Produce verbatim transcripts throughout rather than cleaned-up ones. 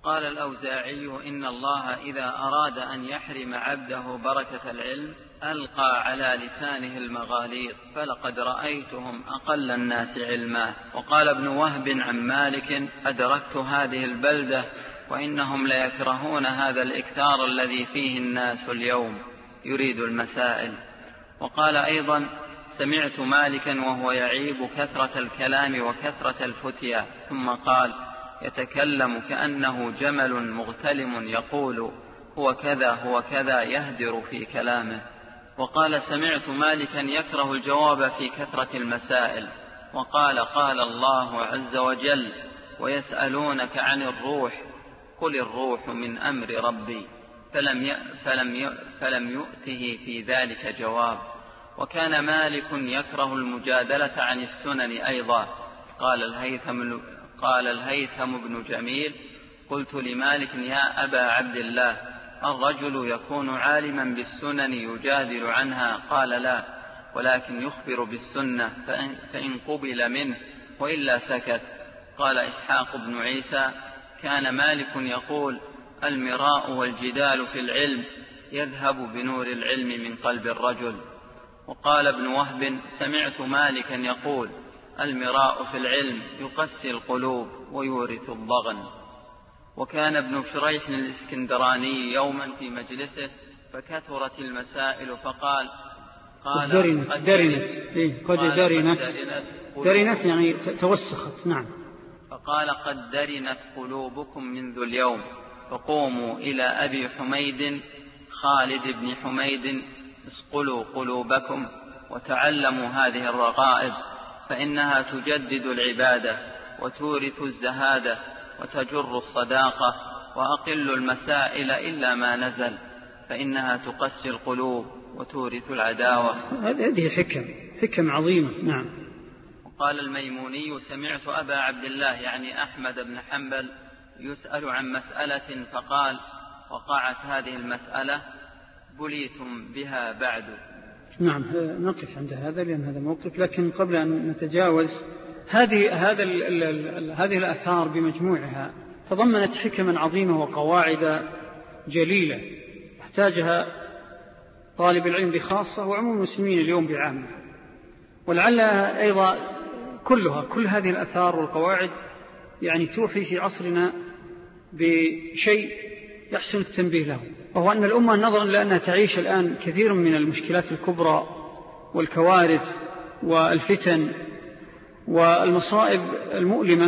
وقال الأوزاعي إن الله إذا أراد أن يحرم عبده بركة العلم ألقى على لسانه المغاليط، فلقد رأيتهم أقل الناس علما. وقال ابن وهب عن مالك أدركت هذه البلدة وإنهم ليكرهون هذا الإكثار الذي فيه الناس اليوم، يريد المسائل. وقال أيضا سمعت مالكا وهو يعيب كثرة الكلام وكثرة الفتيا، ثم قال يتكلم كأنه جمل مغتلم يقول هو كذا هو كذا يهدر في كلامه. وقال سمعت مالكا يكره الجواب في كثرة المسائل. وقال قال الله عز وجل ويسألونك عن الروح قل الروح من أمر ربي، فلم فلم فلم يؤته في ذلك جواب. وكان مالك يكره المجادلة عن السنن أيضا. قال الهيثم قال الهيثم بن جميل قلت لمالك يا أبا عبد الله الرجل يكون عالما بالسنن يجادل عنها؟ قال لا، ولكن يخبر بالسنة فإن, فإن قبل منه وإلا سكت. قال إسحاق بن عيسى كان مالك يقول المراء والجدال في العلم يذهب بنور العلم من قلب الرجل. وقال ابن وهب سمعت مالكا يقول المراء في العلم يقسي القلوب ويورث الضغن. وكان ابن شريح الإسكندراني يوما في مجلسه فكثرت المسائل فقال قال درنت درنت إيه قد درنت درنت يعني توسخت. نعم. فقال قد درنت قلوبكم منذ اليوم، فقوموا إلى أبي حميد خالد بن حميد اسقلوا قلوبكم وتعلموا هذه الرغائب، فإنها تجدد العبادة وتورث الزهادة وتجر الصداقة، وأقل المسائل إلا ما نزل، فإنها تقسي القلوب وتورث العداوة. هذه حكم حكم عظيمة. نعم. وقال الميموني سمعت أبا عبد الله يعني أحمد بن حنبل يسأل عن مسألة فقال وقعت هذه المسألة بليتم بها بعد. نعم نقف عند هذا لأن هذا موقف، لكن قبل أن نتجاوز هذه هذا ال ال ال هذه الآثار بمجموعها تضمنت حكما عظيمة وقواعد جليلة يحتاجها طالب العلم بخاصة وعموم المسلمين اليوم بعامة. ولعل أيضا كلها كل هذه الآثار والقواعد يعني توحي في عصرنا بشيء يحسن التنبيه له، وهو أن الأمة نظرا لأنها تعيش الآن كثير من المشكلات الكبرى والكوارث والفتن والمصائب المؤلمة،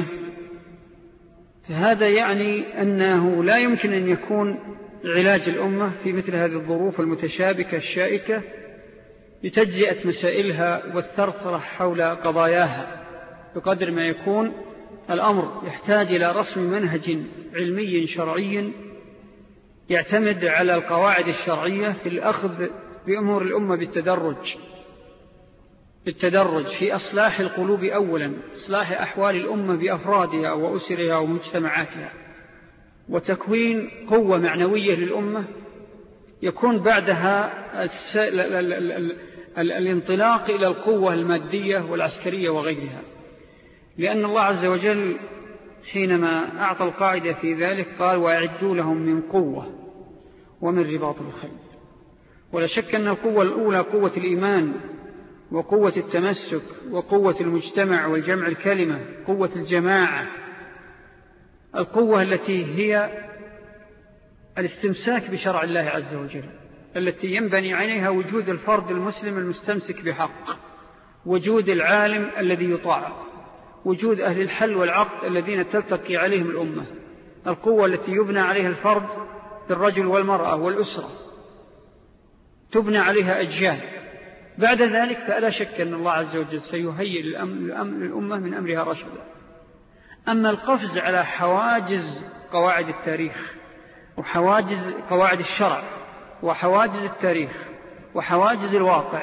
فهذا يعني أنه لا يمكن أن يكون علاج الأمة في مثل هذه الظروف المتشابكة الشائكة لتجزئة مسائلها والثرثرة حول قضاياها، بقدر ما يكون الأمر يحتاج إلى رسم منهج علمي شرعي يعتمد على القواعد الشرعية في الأخذ بأمور الأمة بالتدرج بالتدرج في إصلاح القلوب أولا، إصلاح أحوال الأمة بأفرادها وأسرها ومجتمعاتها، وتكوين قوة معنوية للأمة يكون بعدها الانطلاق إلى القوة المادية والعسكرية وغيرها. لأن الله عز وجل حينما أعطى القاعدة في ذلك قال وأعدوا لهم من قوة ومن رباط الخيل. ولا شك أن القوة الأولى قوة الإيمان وقوة التمسك وقوة المجتمع والجمع الكلمة، قوة الجماعة، القوة التي هي الاستمساك بشرع الله عز وجل، التي ينبني عليها وجود الفرد المسلم المستمسك بحق، وجود العالم الذي يطاع، وجود أهل الحل والعقد الذين تلتقي عليهم الأمة، القوة التي يبنى عليها الفرد بالرجل والمرأة والأسرة، تبنى عليها أجيال. بعد ذلك فلا شك أن الله عز وجل سيهيئ للأمة من أمرها رشدا. أما القفز على حواجز قواعد التاريخ وحواجز قواعد الشرع وحواجز التاريخ وحواجز الواقع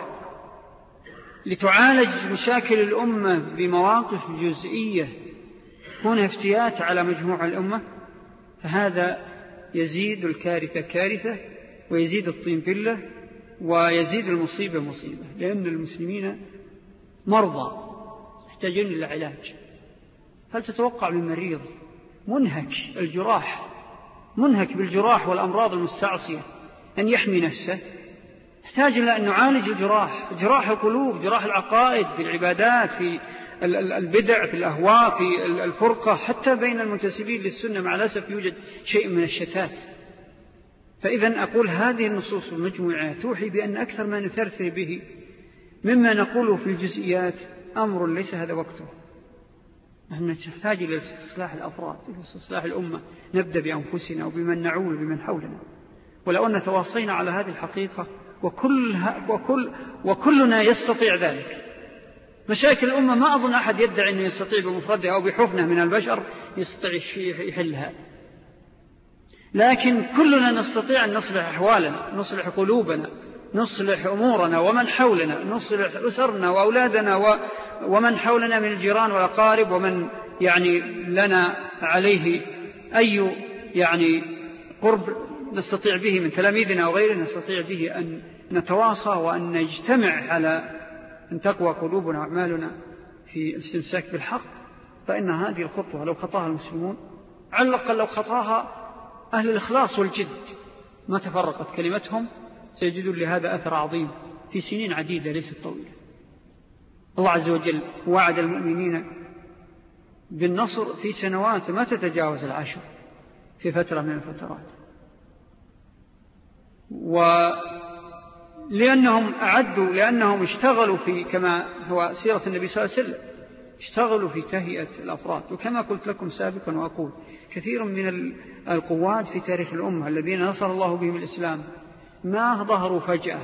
لتعالج مشاكل الأمة بمواقف جزئية هنا افتيات على مجموع الأمة، فهذا يزيد الكارثة كارثة ويزيد الطين بلة ويزيد المصيبة مصيبة، لأن المسلمين مرضى يحتاجون إلى علاج. هل تتوقع من مريض منهك الجراح منهك بالجراح والأمراض المستعصية أن يحمي نفسه، يحتاج إلى أن نعالج الجراح، جراح القلوب، جراح العقائد، في العبادات، في البدع، في الأهواء، في الفرقة، حتى بين المنتسبين للسنة مع الأسف يوجد شيء من الشتات. فإذا أقول هذه النصوص المجموعة توحي بأن أكثر ما نثرثر به مما نقوله في الجزئيات أمر ليس هذا وقته. نحن نحتاج إلى استصلاح الأفراد، إلى استصلاح الأمة، نبدأ بأنفسنا وبمن نعول بمن حولنا. ولو أن تواصينا على هذه الحقيقة وكل وكل وكلنا يستطيع ذلك. مشاكل الأمة ما أظن أحد يدعي أنه يستطيع بمفردها أو بحفنة من البشر يستطيع يحلها، لكن كلنا نستطيع أن نصلح أحوالنا، نصلح قلوبنا، نصلح أمورنا ومن حولنا، نصلح أسرنا وأولادنا ومن حولنا من الجيران والأقارب ومن يعني لنا عليه أي يعني قرب نستطيع به من تلاميذنا وغيرنا، نستطيع به أن نتواصى وأن نجتمع على أن تقوى قلوبنا وأعمالنا في الاستمساك بالحق. فإن هذه الخطوة لو خطاها المسلمون، على الأقل لو خطاها أهل الإخلاص والجد، ما تفرقت كلمتهم، سيجدون لهذا أثر عظيم في سنين عديدة ليست طويلة. الله عز وجل وعد المؤمنين بالنصر في سنوات ما تتجاوز العشر في فترة من الفترات، ولأنهم أعدوا لأنهم اشتغلوا في كما هو سيرة النبي صلى الله عليه وسلم، اشتغلوا في تهيئة الأفراد. وكما قلت لكم سابقا وأقول كثير من القواد في تاريخ الأمة الذين نصر الله بهم الإسلام ما ظهروا فجأة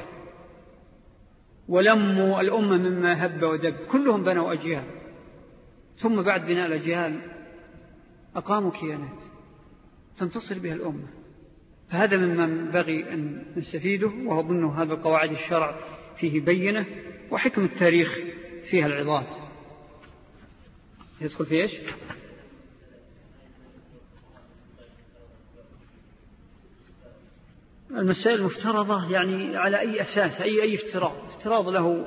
ولموا الأمة مما هب ودب، كلهم بنوا أجيال، ثم بعد بناء الأجيال أقاموا كيانات تنتصر بها الأمة. فهذا مما ينبغي أن نستفيده، وأظن هذا قواعد الشرع فيه بينة، وحكم التاريخ فيها العظات. يدخل في إيش؟ المسائل المفترضة يعني على أي أساس؟ أي أي افتراض افتراض له؟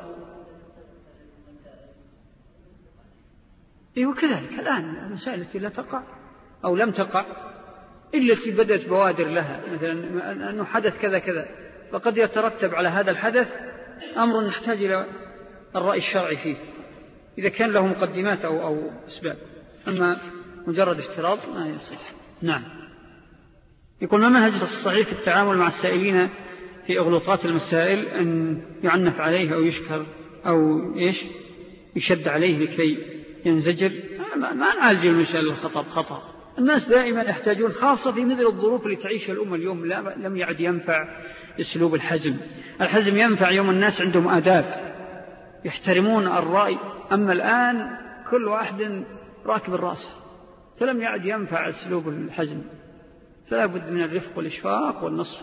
إيه وكذلك الآن المسائل التي لا تقع أو لم تقع إلا التي بدأت بوادر لها، مثلا أنه حدث كذا كذا، فقد يترتب على هذا الحدث أمر نحتاج إلى الرأي الشرعي فيه إذا كان له مقدمات أو, أو أسباب. أما مجرد افتراض ما يصح. نعم. يقول ما منهج الصحيح في التعامل مع السائلين في أغلوطات المسائل، أن يعنف عليه أو يشكر أو إيش يشد عليه لكي ينزجر؟ ما نعالج المسائل الخطأ بخطأ. الناس دائما يحتاجون، خاصة في مثل الظروف اللي تعيشها الأمة اليوم، لم يعد ينفع أسلوب الحزم. الحزم ينفع يوم الناس عندهم آداب يحترمون الرأي، أما الآن كل واحد راكب الرأس، فلم يعد ينفع أسلوب الحزم. فلا بد من الرفق والإشفاق والنصح،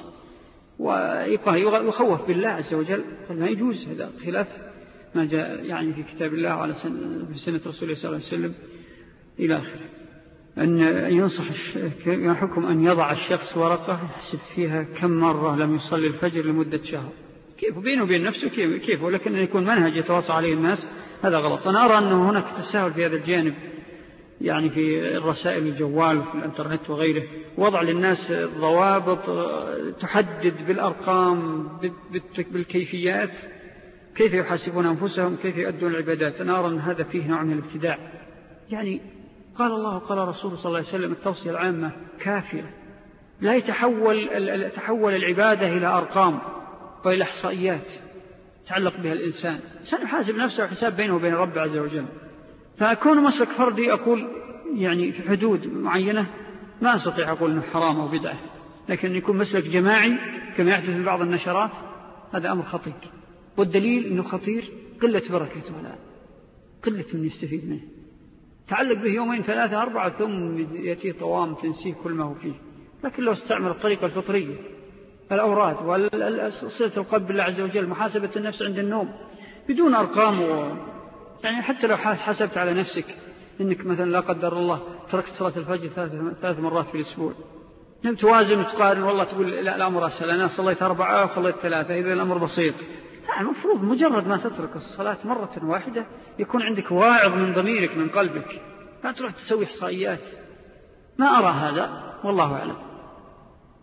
ويخوف بالله عز وجل. ما يجوز هذا خلاف ما جاء يعني في كتاب الله وعلى سنة رسوله صلى الله عليه وسلم إلى آخره. أن ينصح حكم أن يضع الشخص ورقة يحسب فيها كم مرة لم يصلي الفجر لمدة شهر. كيف بينه وبين نفسه كيف, كيف ولكن أن يكون منهج يتواصل عليه الناس، هذا غلط. أنا أرى أنه هناك تساهل في هذا الجانب، يعني في الرسائل الجوال وفي الانترنت وغيره، وضع للناس ضوابط تحدد بالأرقام بالكيفيات كيف يحاسبون أنفسهم، كيف يؤدون العبادات. أنا أرى أن هذا فيه نوع من الابتداع. يعني قال الله وقال رسوله صلى الله عليه وسلم التوصية العامة كافية، لا يتحول تحول العبادة إلى أرقام وإلى إحصائيات تعلق بها الإنسان. سنحاسب نفسه حساب بينه وبين رب عز وجل. فأكون مسلك فردي أقول يعني في حدود معينة ما أستطيع أقول أنه حرام أو بدعة، لكن يكون مسلك جماعي كما يحدث في بعض النشرات هذا أمر خطير. والدليل أنه خطير قلة بركته ولا قلة من يستفيد منه. تعلق به يومين ثلاثة أربعة ثم يأتي طوام تنسيه كل ما هو فيه. لكن لو استعمل الطريقة الفطرية، الأوراد وصلة القلب بالله عز وجل، محاسبة النفس عند النوم بدون أرقام و... يعني حتى لو حسبت على نفسك إنك مثلا لا قدر الله تركت صلاة الفجر ثلاث مرات في الأسبوع، لم توازن وتقارن والله تقول لا الأمر أسهل، أنا صليت أربعة وصليت ثلاثة، إذا الأمر بسيط. لا، المفروض مجرد ما تترك الصلاة مرة واحدة يكون عندك واعظ من ضميرك من قلبك، لا تروح تسوي إحصائيات. ما أرى هذا والله أعلم.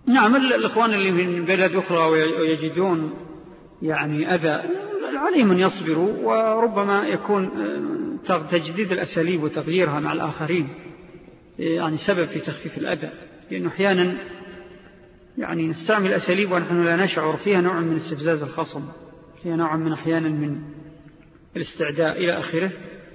نعم، الإخوان اللي من بلد أخرى ويجدون يعني أذى عليهم أن يصبروا، وربما يكون تجديد الأساليب وتغييرها مع الآخرين يعني سبب في تخفيف الأذى، لأنه أحيانا يعني نستعمل أساليب ونحن لا نشعر فيها نوع من استفزاز الخصم، فيها نوع من أحيانا من الاستعداء إلى آخره.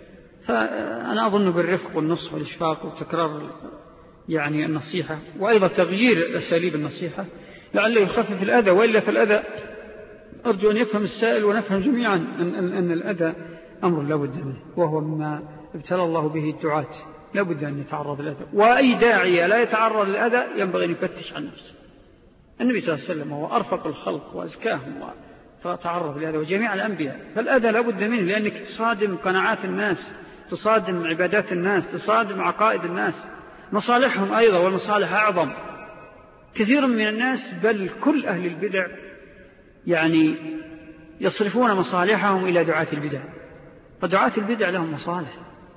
فأنا أظن بالرفق والنصح والإشفاق وتكرار يعني النصيحة، وأيضا تغيير أساليب النصيحة لعله يخفف الأذى، وإلا فالأذى أرجو أن يفهم السائل ونفهم جميعا أن, أن, أن الأذى أمر لا بد منه، وهو مما ابتلى الله به الدعاة، لا بد أن يتعرض للأذى، وأي داعية لا يتعرض للأذى ينبغي أن يفتش عن نفسه. النبي صلى الله عليه وسلم هو أرفق الخلق وأزكاهم وتعرض لهذا، وجميع الأنبياء، فالأذى لا بد منه، لأنك تصادم قناعات الناس، تصادم عبادات الناس، تصادم عقائد الناس، مصالحهم أيضا، والمصالح أعظم. كثير من الناس بل كل أهل البدع يعني يصرفون مصالحهم إلى دعاة البدع، فدعاة البدع لهم مصالح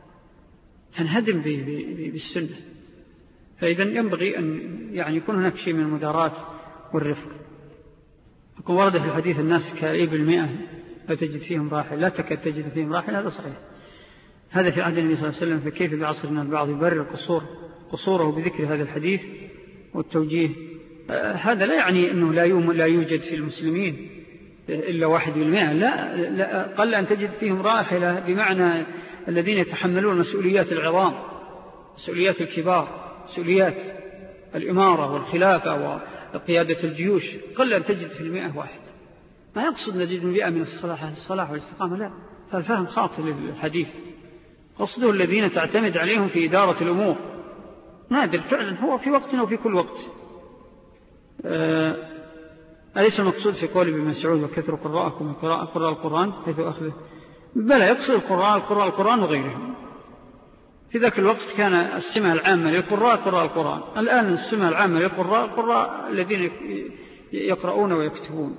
تنهدم بالسنة، فإذا ينبغي أن يعني يكون هناك شيء من المدارات والرفق. يكون ورد في الحديث الناس كإبل المئة لا تجد فيهم راحل، لا تكاد تجد فيهم راحل، هذا صحيح، هذا في عهد النبي صلى الله عليه وسلم، فكيف بعصرنا البعض يبرر قصور قصوره بذكر هذا الحديث والتوجيه؟ آه هذا لا يعني أنه لا, لا يوجد في المسلمين إلا واحد بالمئة، لا, لا قل أن تجد فيهم راحلة، بمعنى الذين يتحملون مسؤوليات العظام، مسؤوليات الكبار، مسؤوليات الإمارة والخلافة وقيادة الجيوش، قل أن تجد في المئة واحد. ما يقصد نجد المئة من الصلاح الصلاح والاستقامة، لا، فالفهم خاطئ للحديث، قصده الذين تعتمد عليهم في إدارة الأمور، نادر فعلا هو في وقتنا وفي كل وقت. آه أليس المقصود في قول ابن مسعود وكثروا قراءكم وقراء قراء القرآن حيث أخذه؟ بلى، يقصد القراء القراء القرآن وغيرهم. في ذاك الوقت كان السمة العامة للقراء قراء القرآن، الآن السمة العامة للقراء قراء الذين يقرؤون ويكتبون.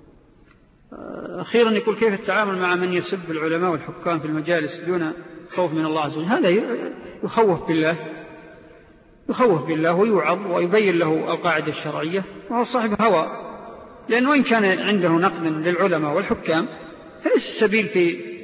أخيرا يقول كيف التعامل مع من يسب العلماء والحكام في المجالس دون خوف من الله عز وجل؟ هذا يخوف بالله، يخوف بالله ويوعظ ويبين له القاعدة الشرعية، وهو صاحب هوى، لأنه وإن كان عنده نقد للعلماء والحكام فليس السبيل في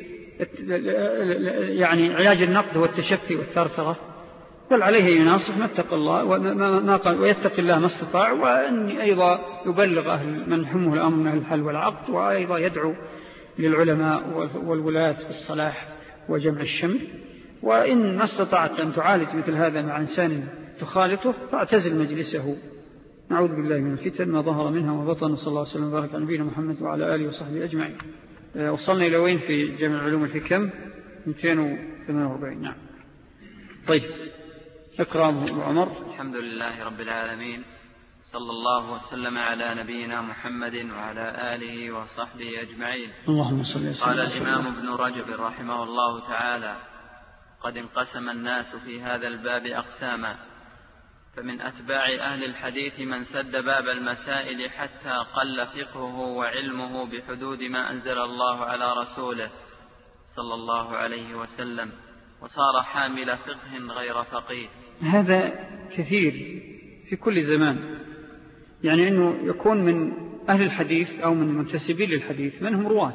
يعني علاج النقد هو التشفي والثرثرة، بل عليه يناصح ما اتقى الله وما قال ويتقي الله ما استطاع، وأن أيضا يبلغ أهل من حمه الأمر من الحل والعقد، وأيضا يدعو للعلماء والولاة في الصلاح وجمع الشمل. وإن ما استطعت أن تعالج مثل هذا مع إنسان تخالطه فاعتزل مجلسه. نعوذ بالله من الفتن ما ظهر منها وبطن. صلى الله عليه وسلم وبارك على نبينا محمد وعلى آله وصحبه أجمعين. وصلنا إلى وين في جامع العلوم الحكم؟ مئتين وثمانية وأربعين. نعم. طيب اقرأ أبو عمر. الحمد لله رب العالمين، صلى الله وسلم على نبينا محمد وعلى آله وصحبه أجمعين. اللهم صل وسلم. قال الإمام ابن رجب رحمه الله تعالى: قد انقسم الناس في هذا الباب أقساما، فمن أتباع أهل الحديث من سد باب المسائل حتى قل فقهه وعلمه بحدود ما أنزل الله على رسوله صلى الله عليه وسلم، وصار حامل فقه غير فقيه. هذا كثير في كل زمان، يعني أنه يكون من أهل الحديث أو من منتسبين للحديث من هم رواة،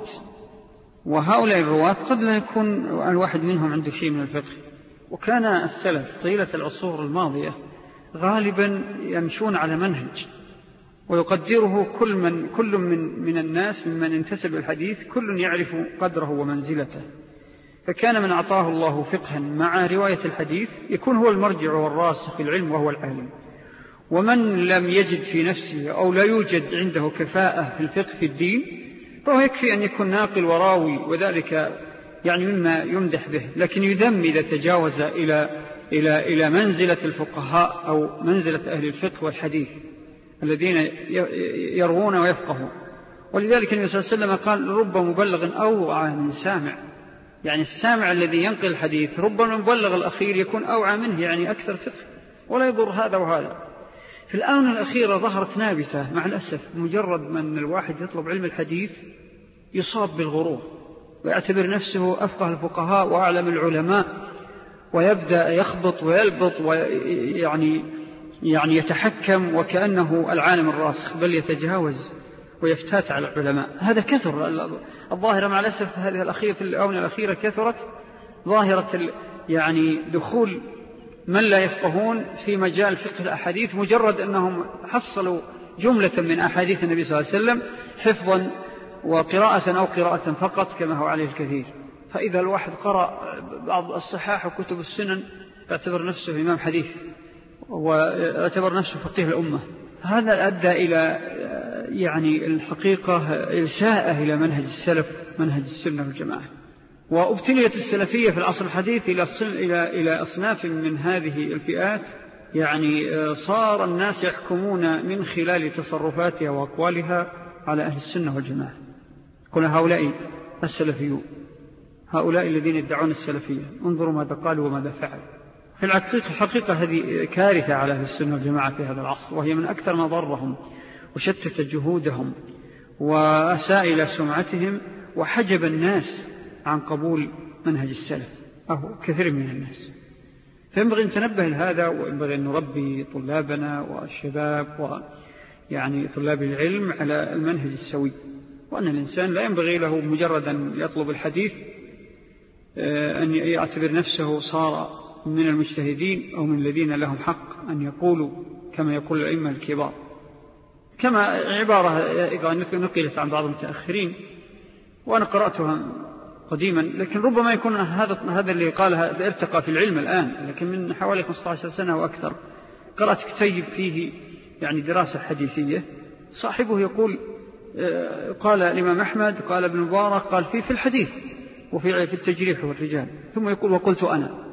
وهؤلاء الرواة قد لا يكون الواحد منهم عنده شيء من الفقه. وكان السلف طيلة العصور الماضية غالبا يمشون على منهج ويقدره كل من, كل من, من الناس ممن انتسب الحديث، كل يعرف قدره ومنزلته. فكان من أعطاه الله فقها مع رواية الحديث يكون هو المرجع والراسخ في العلم وهو العالم، ومن لم يجد في نفسه أو لا يوجد عنده كفاءة في الفقه في الدين فهو يكفي أن يكون ناقل وراوي، وذلك يعني مما يمدح به، لكن يذم إذا تجاوز إلى إلى إلى منزلة الفقهاء أو منزلة أهل الفقه والحديث الذين يروون ويفقهون. ولذلك النبي صلى الله عليه وسلم قال: رب مبلغ أوعى من سامع، يعني السامع الذي ينقل الحديث ربما مبلغ الأخير يكون أوعى منه، يعني أكثر فقه، ولا يضر هذا وهذا. في الآونة الأخيرة ظهرت نابتة مع الأسف، مجرد من الواحد يطلب علم الحديث يصاب بالغرور ويعتبر نفسه أفقه الفقهاء وأعلم العلماء، ويبدأ يخبط ويلبط ويعني يعني يتحكم وكأنه العالم الراسخ، بل يتجاوز ويفتات على العلماء. هذا كثر الظاهرة مع الأسف. هذه الأخيرة في الآونة الأخيرة كثرت ظاهرة يعني دخول من لا يفقهون في مجال فقه الأحاديث، مجرد أنهم حصلوا جملة من أحاديث النبي صلى الله عليه وسلم حفظا وقراءة أو قراءة فقط كما هو عليه الكثير. فإذا الواحد قرأ بعض الصحاح وكتب السنن يعتبر نفسه إمام حديث ويعتبر نفسه فقيه الأمة. هذا أدى إلى يعني الحقيقة إلساءه إلى منهج السلف، منهج السنة والجماعة. وابتليت السلفية في العصر الحديث إلى إلى إلى أصناف من هذه الفئات، يعني صار الناس يحكمون من خلال تصرفاتها وأقوالها على أهل السنة والجماعة. كل هؤلاء السلفيون، هؤلاء الذين يدعون السلفية، انظروا ماذا قالوا وماذا فعلوا. في الحقيقة حقيقة هذه كارثة على أهل السنة والجماعة في هذا العصر، وهي من أكثر ما ضرهم وشتت جهودهم وأساء إلى سمعتهم وحجب الناس عن قبول منهج السلف أو كثير من الناس. فينبغي أن نتنبه لهذا، وينبغي أن نربي طلابنا والشباب ويعني طلاب العلم على المنهج السوي، وأن الإنسان لا ينبغي له مجرد أن يطلب الحديث أن يعتبر نفسه صار من المجتهدين أو من الذين لهم حق أن يقولوا كما يقول الأئمة الكبار. كما عبارة إذا نقلت عن بعض المتأخرين وأنا قرأتها قديما، لكن ربما يكون هذا هذا اللي قالها ارتقى في العلم الآن، لكن من حوالي خمسة عشر سنة وأكثر قرأت كتيب فيه يعني دراسة حديثية. صاحبه يقول قال الإمام أحمد، قال ابن مبارك، قال فيه في الحديث وفي في التجريح والرجال، ثم يقول وقلت أنا.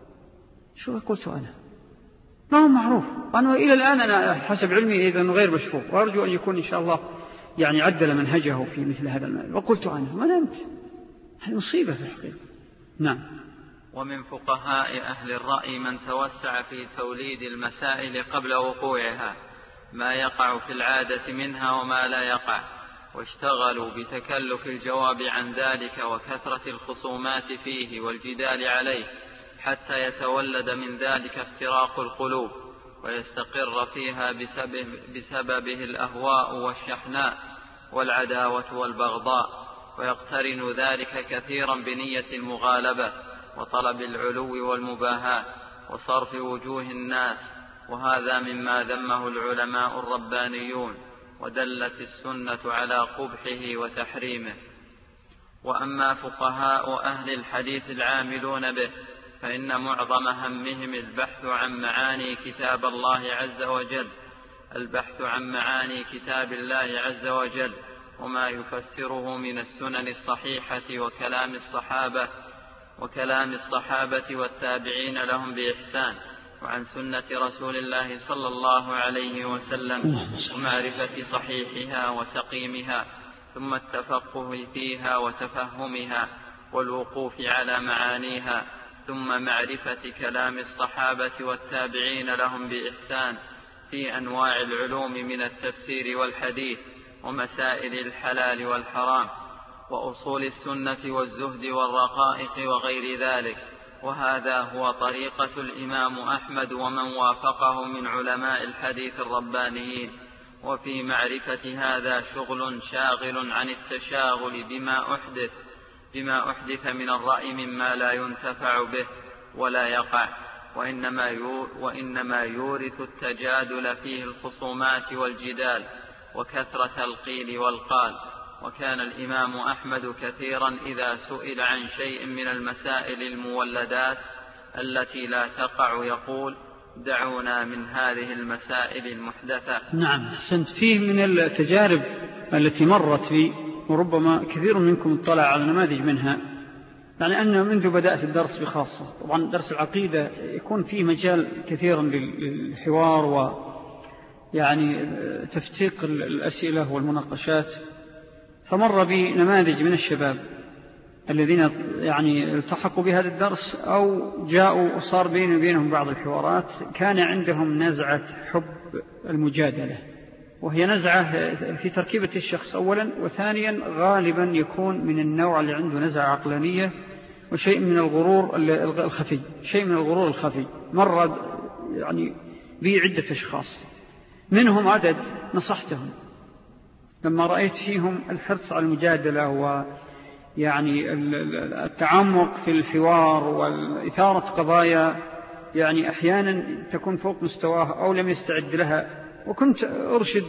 شو قلت أنا؟ ما هو معروف. أنا إلى الآن أنا حسب علمي إذا غير مشفوق، وأرجو أن يكون إن شاء الله يعني عدل منهجه في مثل هذا المال. وقلت أنا ما نمت، هذه مصيبة في الحقيقة. نعم. ومن فقهاء أهل الرأي من توسع في توليد المسائل قبل وقوعها، ما يقع في العادة منها وما لا يقع، واشتغلوا بتكلف الجواب عن ذلك وكثرة الخصومات فيه والجدال عليه، حتى يتولد من ذلك افتراق القلوب ويستقر فيها بسبب بسببه الأهواء والشحناء والعداوة والبغضاء، ويقترن ذلك كثيرا بنية المغالبة وطلب العلو والمباهاة وصرف وجوه الناس، وهذا مما ذمه العلماء الربانيون، ودلت السنة على قبحه وتحريمه. وأما فقهاء أهل الحديث العاملون به فإن معظم همهم البحث عن معاني كتاب الله عز وجل البحث عن معاني كتاب الله عز وجل وما يفسره من السنن الصحيحة وكلام الصحابة وكلام الصحابة والتابعين لهم بإحسان، وعن سنة رسول الله صلى الله عليه وسلم، ومعرفة صحيحها وسقيمها، ثم التفقه فيها وتفهمها والوقوف على معانيها، ثم معرفة كلام الصحابة والتابعين لهم بإحسان في أنواع العلوم من التفسير والحديث ومسائل الحلال والحرام وأصول السنة والزهد والرقائق وغير ذلك. وهذا هو طريقة الإمام أحمد ومن وافقه من علماء الحديث الربانيين. وفي معرفة هذا شغل شاغل عن التشاغل بما أحدث بما أحدث من الرأي مما لا ينتفع به ولا يقع، وإنما وإنما يورث التجادل فيه الخصومات والجدال وكثرة القيل والقال. وكان الإمام أحمد كثيرا إذا سئل عن شيء من المسائل المولدات التي لا تقع يقول دعونا من هذه المسائل المحدثة. نعم، أحسنت. فيه من التجارب التي مرت بي، وربما كثير منكم اطلع على نماذج منها، يعني أن منذ بدأت الدرس بخاصة، طبعا درس العقيدة يكون فيه مجال كثيرا للحوار ويعني تفتيق الأسئلة والمناقشات، فمر بي نماذج من الشباب الذين يعني التحقوا بهذا الدرس أو جاءوا وصار بيني وبينهم بعض الحوارات، كان عندهم نزعة حب المجادلة، وهي نزعة في تركيبة الشخص أولا، وثانيا غالبا يكون من النوع اللي عنده نزعة عقلانية وشيء من الغرور الخفي، شيء من الغرور الخفي. مرة يعني به عدة أشخاص، منهم عدد نصحتهم لما رأيت فيهم الحرص على المجادلة ويعني التعمق في الحوار والإثارة قضايا يعني أحيانا تكون فوق مستواها أو لم يستعد لها، وكنت أرشد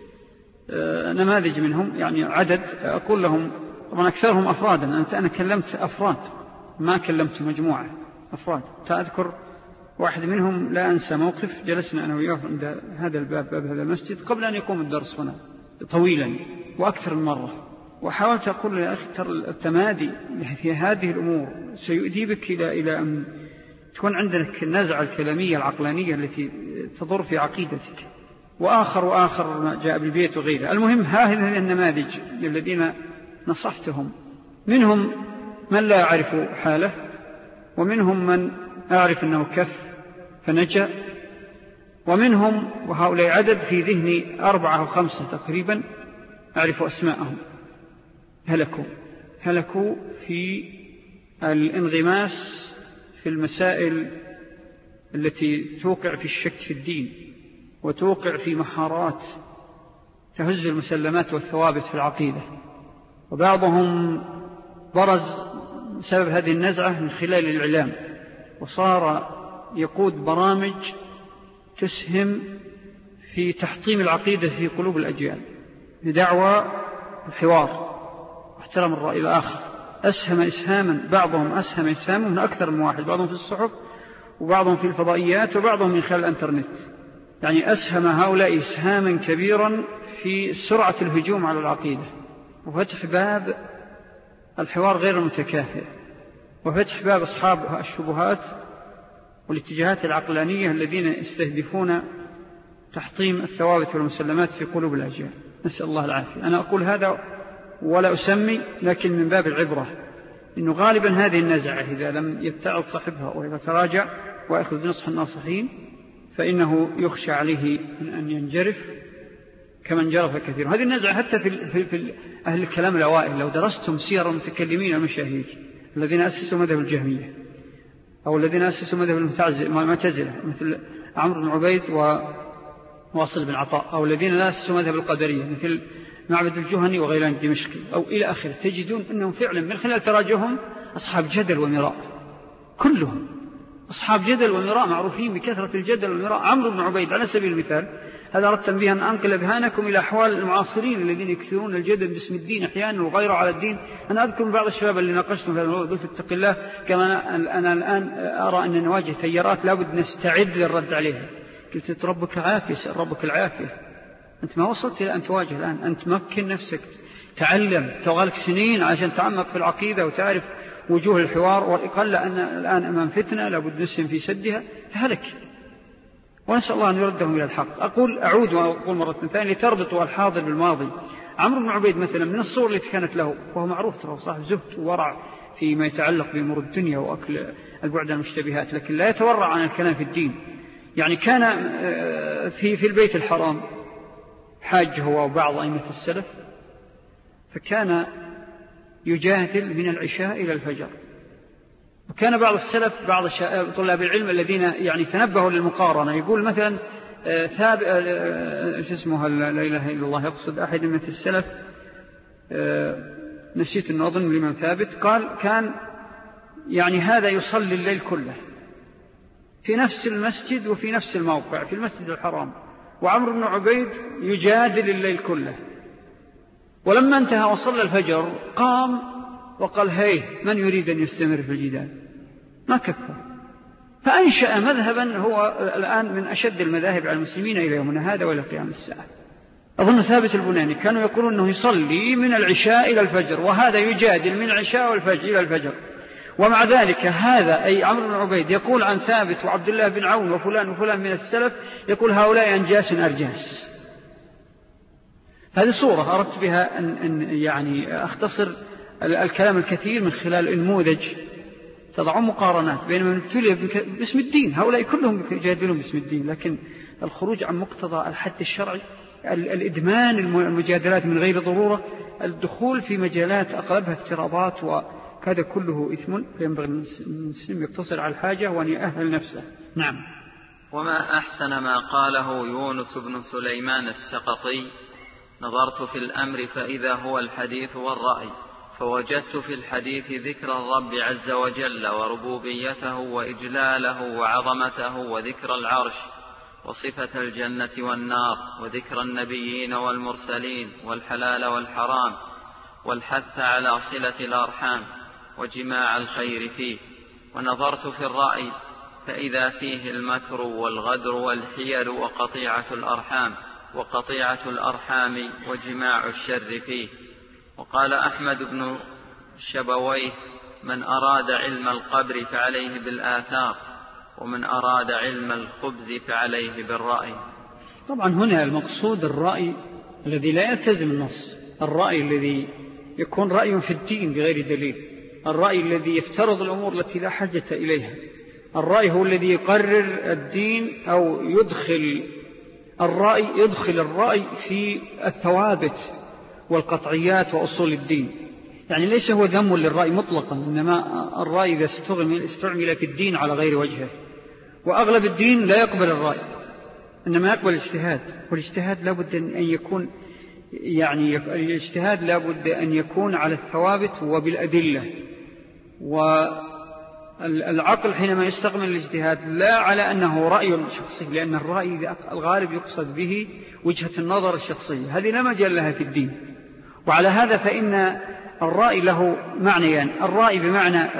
نماذج منهم يعني عدد أقول لهم، طبعا أكثرهم أفرادا، أنا كلمت أفراد ما كلمت مجموعة أفراد. تأذكر واحد منهم لا أنسى موقف، جلسنا أنا وياه عند هذا الباب باب هذا المسجد قبل أن يقوم الدرس هنا طويلا وأكثر من مرة، وحاولت أقول له يا أخي ترى التمادي في هذه الأمور سيؤدي بك إلى إلى أن تكون عندك النزعة الكلامية العقلانية التي تضر في عقيدتك. وآخر وآخر جاء بالبيت وغيره. المهم هذه النماذج الذين نصحتهم، منهم من لا أعرف حاله، ومنهم من أعرف أنه كف فنجا، ومنهم وهؤلاء عدد في ذهني أربعة أو خمسة تقريبا أعرف أسماءهم هلكوا هلكوا في الانغماس في المسائل التي توقع في الشك في الدين وتوقع في محارات تهز المسلمات والثوابت في العقيدة. وبعضهم برز بسبب هذه النزعة من خلال الإعلام، وصار يقود برامج تسهم في تحطيم العقيدة في قلوب الأجيال بدعوى الحوار واحترام الرأي الآخر. أسهم إسهاما، بعضهم أسهم إسهاما من أكثر من واحد، بعضهم في الصحف وبعضهم في الفضائيات وبعضهم من خلال الانترنت. يعني أسهم هؤلاء إسهاما كبيرا في سرعة الهجوم على العقيدة وفتح باب الحوار غير المتكافئ وفتح باب أصحاب الشبهات والاتجاهات العقلانية الذين يستهدفون تحطيم الثوابت والمسلمات في قلوب الأجيال. نسأل الله العافية. أنا أقول هذا ولا أسمي، لكن من باب العبرة، إنه غالبا هذه النزعة إذا لم يبتعد صاحبها ويتراجع ويأخذ بنصح الناصحين فإنه يخشى عليه من أن ينجرف كما انجرف كثير. هذه النزعة حتى في, في, في أهل الكلام الأوائل، لو درستم سير المتكلمين المشاهير الذين أسسوا مذهب الجهمية أو الذين أسسوا مذهب المعتزلة مثل عمرو بن عبيد وواصل بن عطاء، أو الذين أسسوا مذهب القدرية مثل معبد الجهني وغيلان الدمشقي أو إلى آخر، تجدون أنهم فعلا من خلال تراجعهم أصحاب جدل ومراء، كلهم أصحاب جدل ومراء معروفين بكثرة الجدل والمراء. عمرو بن عبيد على سبيل المثال، هذا أردت بها أن أنقل أذهانكم إلى أحوال المعاصرين الذين يكثرون الجدل باسم الدين أحيانا وغيره على الدين. أنا أذكر بعض الشباب اللي ناقشتهم في الموضوع قلت اتق الله، كما أنا الآن أرى أن نواجه تيارات لابد نستعد للرد عليها. قلت ربك العافية، سأل ربك العافية. أنت ما وصلت إلى أن تواجه الآن، أنت مكن نفسك، تعلم، توغلك سنين عشان تعمق في العقيدة وتعرف وجوه الحوار، والإقل أن الآن أمام فتنة لابد نسهم في سدها، فهلك. ونسأل الله أن يردهم إلى الحق. أقول أعود وأقول مرة ثانية لتربطوا الحاضر بالماضي. عمرو بن عبيد مثلا من الصور التي كانت له، وهو معروف ترى صاحب زهد وورع فيما يتعلق بأمور الدنيا وأكل البعد عن المشتبهات، لكن لا يتورع عن الكلام في الدين. يعني كان في في البيت الحرام حاج هو وبعض أئمة السلف، فكان يجادل من العشاء إلى الفجر. وكان بعض السلف بعض طلاب العلم الذين يعني تنبهوا للمقارنة يقول مثلا ثاب شو اسمه لا إله إلا الله، يقصد أحد من السلف نسيت أنه أظن الإمام ثابت، قال كان يعني هذا يصلي الليل كله في نفس المسجد وفي نفس الموقع في المسجد الحرام، وعمرو بن عبيد يجادل الليل كله. ولما انتهى وصلى الفجر قام وقال هي من يريد أن يستمر في الجدال؟ ما كفر. فأنشأ مذهبا هو الآن من أشد المذاهب على المسلمين إلى يومنا هذا وإلى قيام الساعة. أظن ثابت البناني كانوا يقولون أنه يصلي من العشاء إلى الفجر، وهذا يجادل من العشاء والفجر إلى الفجر. ومع ذلك هذا أي عمرو بن عبيد يقول عن ثابت وعبد الله بن عون وفلان وفلان من السلف، يقول هؤلاء أنجاس أرجاس. هذه صورة أردت بها أن, أن يعني أختصر الكلام الكثير من خلال النموذج تضعون مقارنات بين من ابتلي باسم الدين، هؤلاء كلهم يجادلون باسم الدين، لكن الخروج عن مقتضى الحد الشرعي، الإدمان المجادلات من غير ضرورة، الدخول في مجالات أغلبها افتراضات، وهذا كله إثم. فينبغي المسلم يقتصر على الحاجة وأن يأهل نفسه. نعم. وما أحسن ما قاله يونس بن سليمان السقطي: نظرت في الأمر فإذا هو الحديث والرأي، فوجدت في الحديث ذكر الرب عز وجل وربوبيته وإجلاله وعظمته، وذكر العرش، وصفة الجنة والنار، وذكر النبيين والمرسلين، والحلال والحرام، والحث على صلة الأرحام، وجماع الخير فيه. ونظرت في الرأي فإذا فيه المكر والغدر والحيل وقطيعة الأرحام وقطيعة الأرحام وجماع الشر فيه. وقال أحمد بن شبويه: من أراد علم القبر فعليه بالآثار، ومن أراد علم الخبز فعليه بالرأي. طبعا هنا المقصود الرأي الذي لا يلتزم النص، الرأي الذي يكون رأي في الدين بغير دليل، الرأي الذي يفترض الأمور التي لا حاجة إليها. الرأي هو الذي يقرر الدين أو يدخل الرأي يدخل الرأي في الثوابت والقطعيات وأصول الدين. يعني ليس هو ذم للرأي مطلقا، إنما الرأي إذا استعمل في الدين على غير وجهه، وأغلب الدين لا يقبل الرأي إنما يقبل الاجتهاد. والاجتهاد لابد أن يكون يعني الاجتهاد لابد أن يكون على الثوابت وبالأدلة. والعقل حينما يستعمل الاجتهاد لا على أنه رأي شخصي، لأن الرأي الغالب يقصد به وجهة النظر الشخصية، هذه لا مجال لها في الدين. وعلى هذا فإن الرأي له معنيان، يعني الرأي بمعنى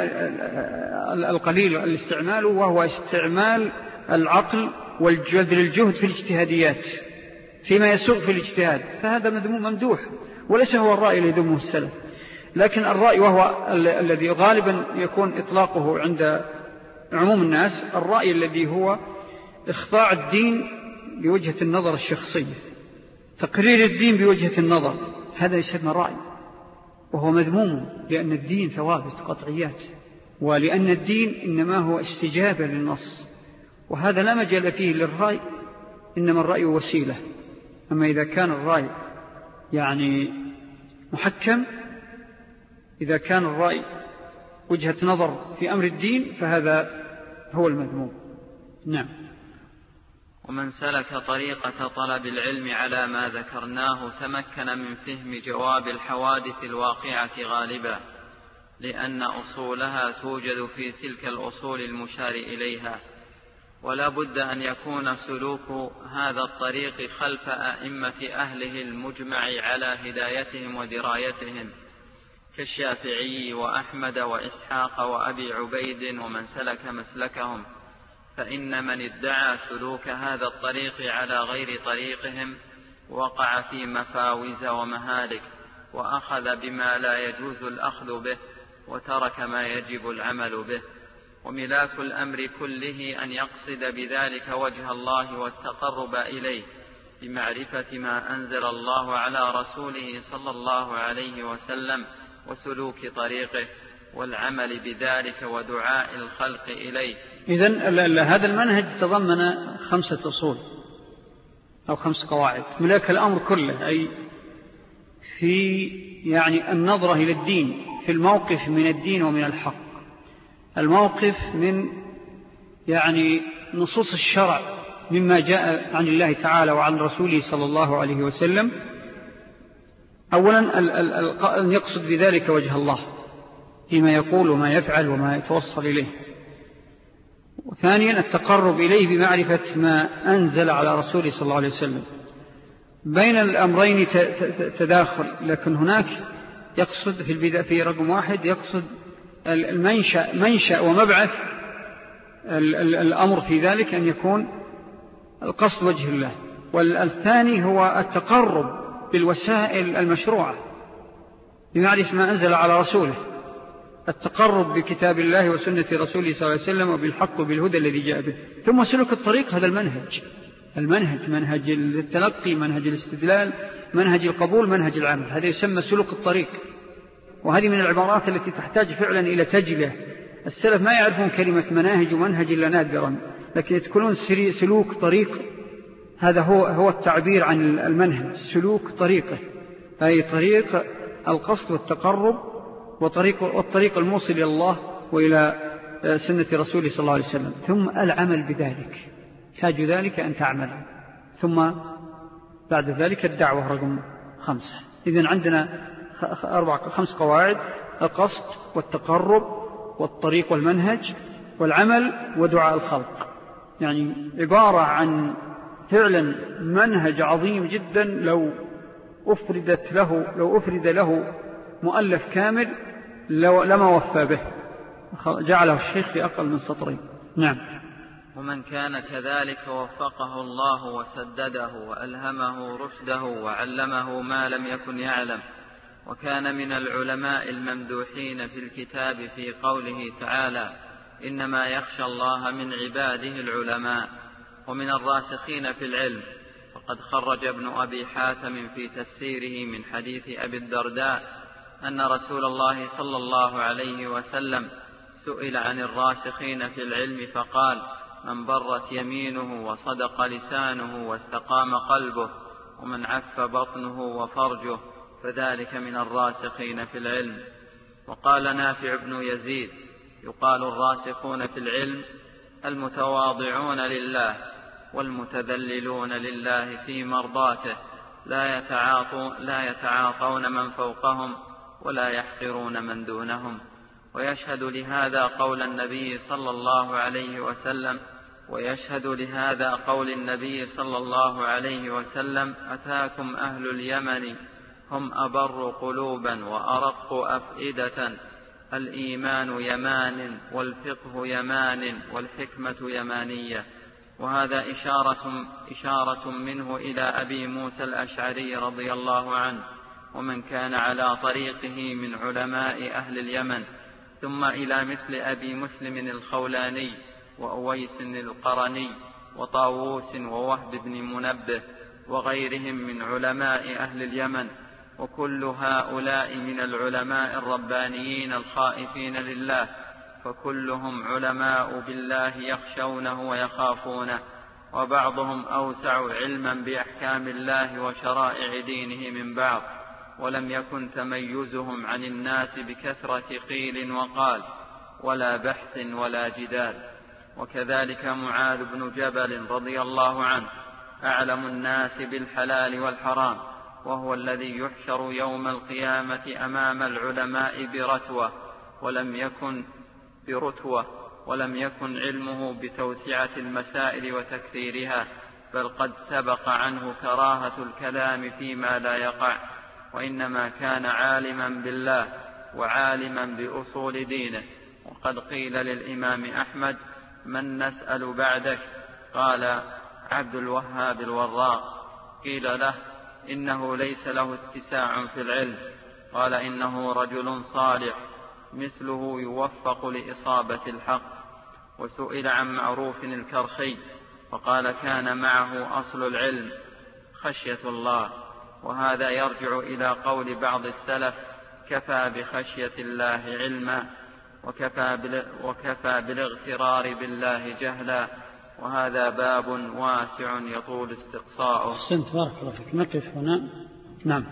القليل الاستعمال، وهو استعمال العقل والجذر الجهد في الاجتهاديات فيما يسوغ في الاجتهاد، فهذا مذموم ممدوح، وليس هو الرأي الذي يذمه السلف. لكن الرأي وهو الذي غالبا يكون إطلاقه عند عموم الناس، الرأي الذي هو إخضاع الدين بوجهة النظر الشخصية، تقرير الدين بوجهة النظر، هذا يسمى رأي، وهو مذموم لأن الدين ثوابت قطعيات، ولأن الدين إنما هو استجابة للنص، وهذا لا مجال فيه للرأي، إنما الرأي وسيلة. أما إذا كان الرأي يعني محكم، إذا كان الرأي وجهة نظر في أمر الدين فهذا هو المذموم. نعم. ومن سلك طريقة طلب العلم على ما ذكرناه تمكن من فهم جواب الحوادث الواقعة غالبا، لأن أصولها توجد في تلك الأصول المشار إليها، ولا بد أن يكون سلوك هذا الطريق خلف أئمة أهله المجمع على هدايتهم ودرايتهم، كالشافعي وأحمد وإسحاق وأبي عبيد ومن سلك مسلكهم. فإن من ادعى سلوك هذا الطريق على غير طريقهم وقع في مفاوز ومهالك، وأخذ بما لا يجوز الأخذ به، وترك ما يجب العمل به. وملاك الأمر كله أن يقصد بذلك وجه الله والتقرب إليه بمعرفة ما أنزل الله على رسوله صلى الله عليه وسلم وسلوك طريقه والعمل بذلك ودعاء الخلق إليه. إذن هذا المنهج تضمن خمسة أصول أو خمس قواعد. ملاك الأمر كله أي في يعني النظرة إلى الدين، في الموقف من الدين ومن الحق، الموقف من يعني نصوص الشرع مما جاء عن الله تعالى وعن رسوله صلى الله عليه وسلم. أولا أن يقصد بذلك وجه الله فيما يقول وما يفعل وما يتوصل إليه. وثانيا التقرب إليه بمعرفة ما أنزل على رسوله صلى الله عليه وسلم. بين الأمرين تداخل، لكن هناك يقصد في البداية في رقم واحد يقصد المنشأ منشأ ومبعث الأمر في ذلك أن يكون القصد وجه الله. والثاني هو التقرب بالوسائل المشروعة بمعرفة ما أنزل على رسوله، التقرب بكتاب الله وسنة رسوله صلى الله عليه وسلم وبالحق وبالهدى الذي جاء به. ثم سلوك الطريق، هذا المنهج المنهج منهج التلقي، منهج الاستدلال، منهج القبول، منهج العمل، هذا يسمى سلوك الطريق. وهذه من العبارات التي تحتاج فعلا إلى تجلة. السلف ما يعرفون كلمة مناهج ومنهج إلا نادرا، لكن يتكلون سلوك طريق، هذا هو هو التعبير عن المنهج، سلوك طريقه، أي طريق القصد والتقرب وطريق والطريق الموصل إلى الله وإلى سنة رسوله صلى الله عليه وسلم. ثم العمل بذلك، تاج ذلك أن تعمل. ثم بعد ذلك الدعوة رقم خمسة. إذن عندنا أربع خمس قواعد: القصد والتقرب والطريق والمنهج والعمل ودعاء الخلق. يعني عبارة عن فعلا منهج عظيم جدا لو أفردت له لو أفرد له مؤلف كامل لما وفى به، جعله الشيخ في أقل من سطرين. نعم. ومن كان كذلك وفقه الله وسدده وألهمه رشده وعلمه ما لم يكن يعلم، وكان من العلماء الممدوحين في الكتاب في قوله تعالى: إنما يخشى الله من عباده العلماء. ومن الراسخين في العلم فقد خرج ابن أبي حاتم في تفسيره من حديث أبي الدرداء أن رسول الله صلى الله عليه وسلم سئل عن الراسخين في العلم فقال: من برت يمينه وصدق لسانه واستقام قلبه ومن عف بطنه وفرجه فذلك من الراسخين في العلم. وقال نافع بن يزيد: يقال الراسخون في العلم المتواضعون لله والمتذللون لله في مرضاته، لا يتعاطون, لا يتعاطون من فوقهم ولا يحقرون من دونهم. ويشهد لهذا قول النبي صلى الله عليه وسلم ويشهد لهذا قول النبي صلى الله عليه وسلم: أتاكم أهل اليمن هم أبر قلوبا وأرق أفئدة، الإيمان يمان والفقه يمان والحكمة يمانية. وهذا إشارة, إشارة منه إلى أبي موسى الأشعري رضي الله عنه ومن كان على طريقه من علماء أهل اليمن، ثم إلى مثل أبي مسلم الخولاني وأويس القرني وطاووس ووهب بن منبه وغيرهم من علماء أهل اليمن. وكل هؤلاء من العلماء الربانيين الخائفين لله، فكلهم علماء بالله يخشونه ويخافونه، وبعضهم أوسع علما بأحكام الله وشرائع دينه من بعض، ولم يكن تميزهم عن الناس بكثرة قيل وقال ولا بحث ولا جدال. وكذلك معاذ بن جبل رضي الله عنه أعلم الناس بالحلال والحرام، وهو الذي يحشر يوم القيامة أمام العلماء برتوة ولم يكن برتوة ولم يكن علمه بتوسعة المسائل وتكثيرها، بل قد سبق عنه كراهة الكلام فيما لا يقع، وإنما كان عالما بالله وعالما بأصول دينه. وقد قيل للإمام أحمد: من نسأل بعدك؟ قال: عبد الوهاب الوراق. قيل له: إنه ليس له اتساع في العلم. قال: إنه رجل صالح مثله يوفق لإصابة الحق. وسئل عن معروف الكرخي فقال: كان معه أصل العلم خشية الله. وهذا يرجع إلى قول بعض السلف: كفى بخشية الله علما وكفى, وكفى بالاغترار بالله جهلا. وهذا باب واسع يطول استقصاؤه. أحسنت، بارك الله فيك. نقف هنا. نعم.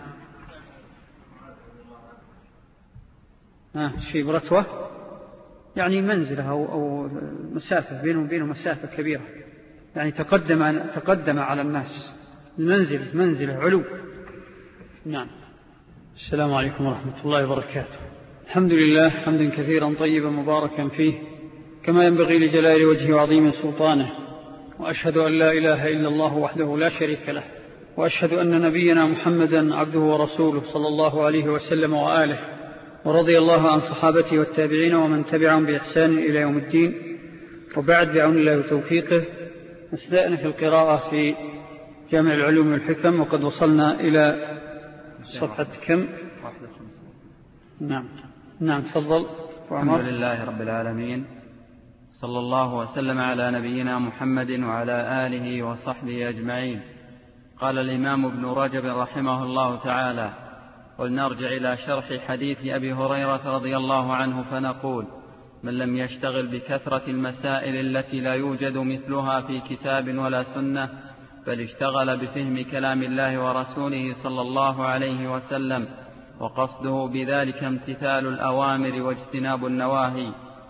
آه شيء برتوة يعني منزلة أو, أو مسافة بينه وبينه مسافة كبيرة، يعني تقدم, تقدم على الناس، منزل منزلة علو. نعم. السلام عليكم ورحمة الله وبركاته. الحمد لله حمدا كثيرا طيبا مباركا فيه كما ينبغي لجلال وجهه وعظيم سلطانه، وأشهد أن لا إله إلا الله وحده لا شريك له، وأشهد أن نبينا محمدا عبده ورسوله صلى الله عليه وسلم وآله، ورضي الله عن صحابته والتابعين ومن تبعهم بإحسان إلى يوم الدين. وبعد، بعون الله وتوفيقه نستأنف في القراءة في جامع العلوم والحكم، وقد وصلنا إلى صفحة كم؟ نعم نعم تفضل. الحمد لله رب العالمين، صلى الله وسلم على نبينا محمد وعلى آله وصحبه أجمعين. قال الإمام ابن رجب رحمه الله تعالى: ولنرجع إلى شرح حديث أبي هريرة رضي الله عنه فنقول: من لم يشتغل بكثرة المسائل التي لا يوجد مثلها في كتاب ولا سنة، بل اشتغل بفهم كلام الله ورسوله صلى الله عليه وسلم، وقصده بذلك امتثال الأوامر واجتناب النواهي،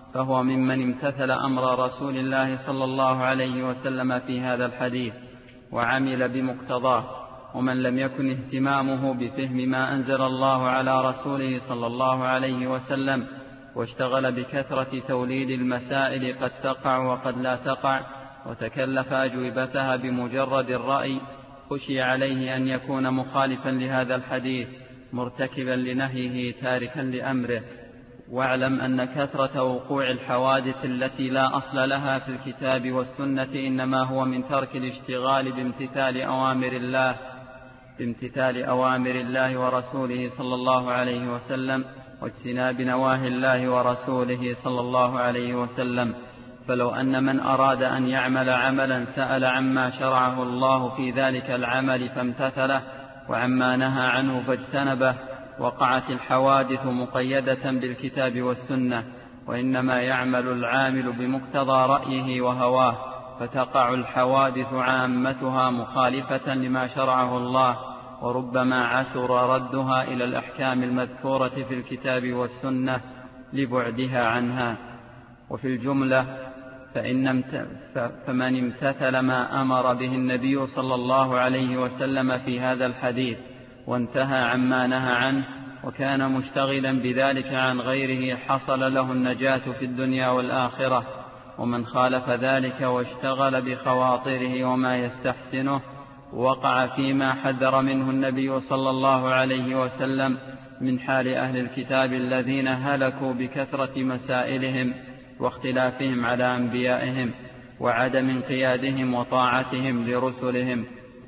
فهو ممن امتثل أمر رسول الله صلى الله عليه وسلم في هذا الحديث وعمل بمقتضاه. ومن لم يكن اهتمامه بفهم ما أنزل الله على رسوله صلى الله عليه وسلم واشتغل بكثرة توليد المسائل قد تقع وقد لا تقع وتكلف أجوبتها بمجرد الرأي، خشي عليه أن يكون مخالفا لهذا الحديث مرتكبا لنهيه تاركا لأمره. واعلم أن كثرة وقوع الحوادث التي لا أصل لها في الكتاب والسنة إنما هو من ترك الاشتغال بامتثال أوامر الله بامتثال أوامر الله ورسوله صلى الله عليه وسلم واجتناب نواهي الله ورسوله صلى الله عليه وسلم. فلو أن من أراد أن يعمل عملا سأل عما شرعه الله في ذلك العمل فامتثله وعما نهى عنه فاجتنبه وقعت الحوادث مقيدة بالكتاب والسنة، وإنما يعمل العامل بمقتضى رأيه وهواه، فتقع الحوادث عامتها مخالفة لما شرعه الله، وربما عسر ردها إلى الأحكام المذكورة في الكتاب والسنة لبعدها عنها. وفي الجملة فإن فمن امتثل ما أمر به النبي صلى الله عليه وسلم في هذا الحديث وانتهى عما نهى عنه وكان مشتغلا بذلك عن غيره حصل له النجاة في الدنيا والآخرة. ومن خالف ذلك واشتغل بخواطره وما يستحسنه وقع فيما حذر منه النبي صلى الله عليه وسلم من حال أهل الكتاب الذين هلكوا بكثرة مسائلهم واختلافهم على أنبيائهم وعدم انقيادهم وطاعتهم لرسلهم.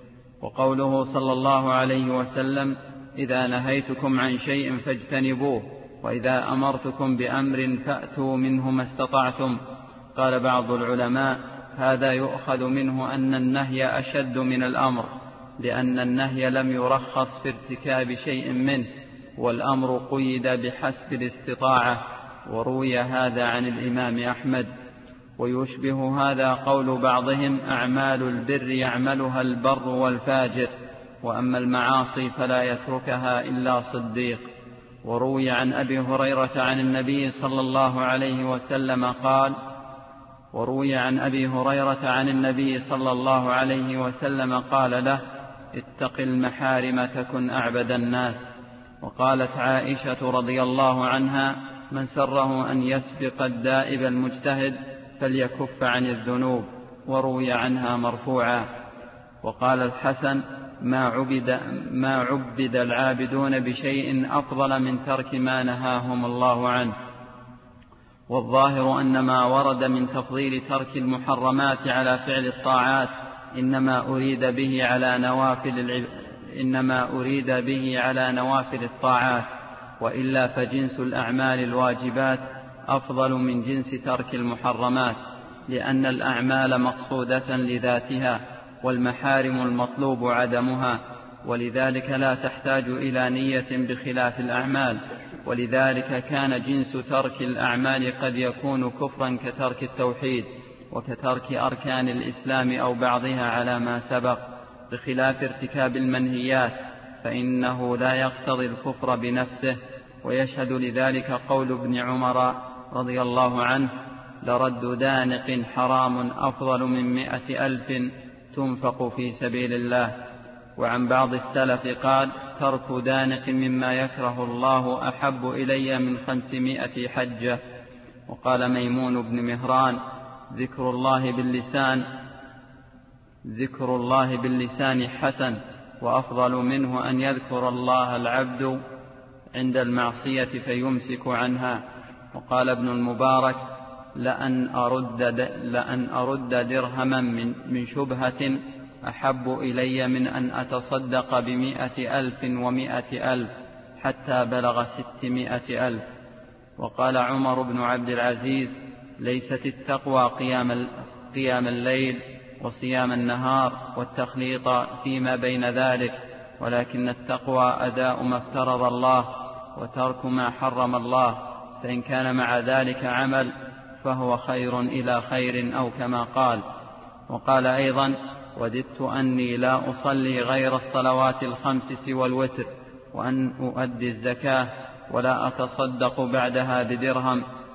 وقوله صلى الله عليه وسلم: إذا نهيتكم عن شيء فاجتنبوه، وإذا أمرتكم بأمر فأتوا منه ما استطعتم. قال بعض العلماء: هذا يؤخذ منه أن النهي أشد من الأمر، لأن النهي لم يرخص في ارتكاب شيء منه، والأمر قيد بحسب الاستطاعة. وروي هذا عن الإمام أحمد. ويشبه هذا قول بعضهم: أعمال البر يعملها البر والفاجر، وأما المعاصي فلا يتركها إلا صديق. وروي عن أبي هريرة عن النبي صلى الله عليه وسلم قال وروي عن أبي هريرة عن النبي صلى الله عليه وسلم قال له: اتق المحارم تكن أعبد الناس. وقالت عائشة رضي الله عنها: من سره أن يسبق الدائب المجتهد فليكف عن الذنوب. وروي عنها مرفوعا. وقال الحسن: ما عبد, ما عبد العابدون بشيء أفضل من ترك ما نهاهم الله عنه. والظاهر أن ما ورد من تفضيل ترك المحرمات على فعل الطاعات إنما أريد به على نوافل العب... إنما أريد به على نوافل الطاعات، وإلا فجنس الأعمال الواجبات أفضل من جنس ترك المحرمات، لأن الأعمال مقصودة لذاتها والمحارم المطلوب عدمها، ولذلك لا تحتاج إلى نية بخلاف الأعمال. ولذلك كان جنس ترك الأعمال قد يكون كفرا كترك التوحيد وكترك أركان الإسلام أو بعضها على ما سبق، بخلاف ارتكاب المنهيات فإنه لا يقتضي الكفر بنفسه. ويشهد لذلك قول ابن عمر رضي الله عنه: لرد دانق حرام أفضل من مئة ألف تنفق في سبيل الله. وعن بعض السلف قال: ترك دانق مما يكره الله أحب إلي من خمسمائة حجة. وقال ميمون بن مهران: ذكر الله باللسان ذكر الله باللسان حسن، وأفضل منه أن يذكر الله العبد عند المعصية فيمسك عنها. وقال ابن المبارك: لأن أرد, لأن أرد درهما من, من شبهة أحب إلي من أن أتصدق بمئة ألف ومئة ألف حتى بلغ ستمائة ألف. وقال عمر بن عبد العزيز: ليست التقوى قيام, قيام الليل وصيام النهار والتخليط فيما بين ذلك، ولكن التقوى أداء ما افترض الله وترك ما حرم الله، فإن كان مع ذلك عمل فهو خير إلى خير، أو كما قال. وقال أيضا: وددت أني لا أصلي غير الصلوات الخمس سوى الوتر، وأن أؤدي الزكاة ولا أتصدق بعدها بدرهم،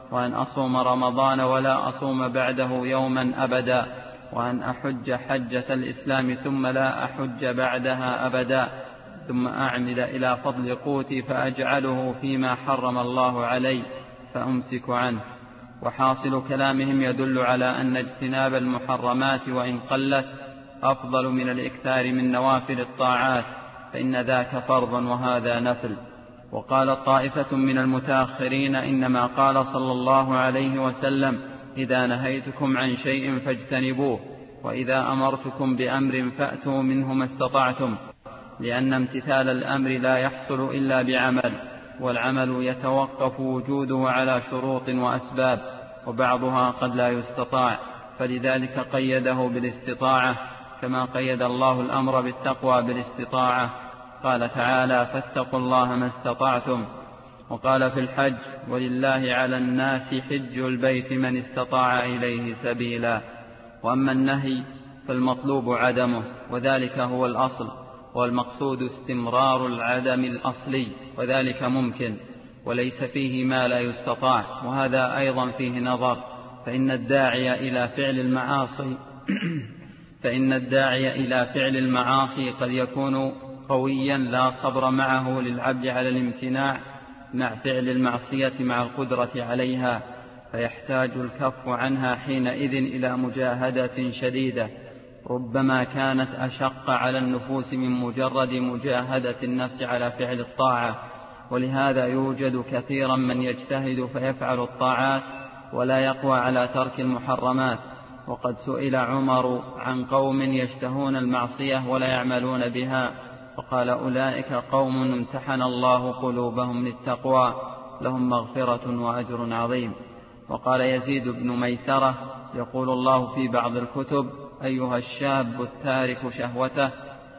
وأن أصوم رمضان ولا أصوم بعده يوما أبدا، وأن أحج حجة الإسلام ثم لا أحج بعدها أبدا، ثم أعمد إلى فضل قوتي فأجعله فيما حرم الله علي فأمسك عنه. وحاصل كلامهم يدل على أن اجتناب المحرمات وإن قلت أفضل من الإكثار من نوافل الطاعات، فإن ذاك فرض وهذا نفل. وقال طائفة من المتأخرين إنما قال صلى الله عليه وسلم إذا نهيتكم عن شيء فاجتنبوه، وإذا أمرتكم بأمر فأتوا منه ما استطعتم، لأن امتثال الأمر لا يحصل إلا بعمل، والعمل يتوقف وجوده على شروط وأسباب، وبعضها قد لا يستطاع، فلذلك قيده بالاستطاعة، كما قيد الله الأمر بالتقوى بالاستطاعة. قال تعالى فاتقوا الله ما استطعتم. وقال في الحج ولله على الناس حج البيت من استطاع إليه سبيلا. وأما النهي فالمطلوب عدمه، وذلك هو الأصل، والمقصود استمرار العدم الأصلي، وذلك ممكن وليس فيه ما لا يستطاع، وهذا أيضا فيه نظر، فإن الداعي إلى فعل المعاصي فإن الداعي إلى فعل المعاصي قد يكون قويا لا صبر معه للعبد على الامتناع مع فعل المعصية مع القدرة عليها، فيحتاج الكف عنها حينئذ إلى مجاهدة شديدة ربما كانت أشق على النفوس من مجرد مجاهدة النفس على فعل الطاعة. ولهذا يوجد كثيرا من يجتهد فيفعل الطاعات ولا يقوى على ترك المحرمات. وقد سئل عمر عن قوم يشتهون المعصية ولا يعملون بها، فقال أولئك قوم امتحن الله قلوبهم للتقوى لهم مغفرة وأجر عظيم. وقال يزيد بن ميسرة يقول الله في بعض الكتب أيها الشاب التارك شهوته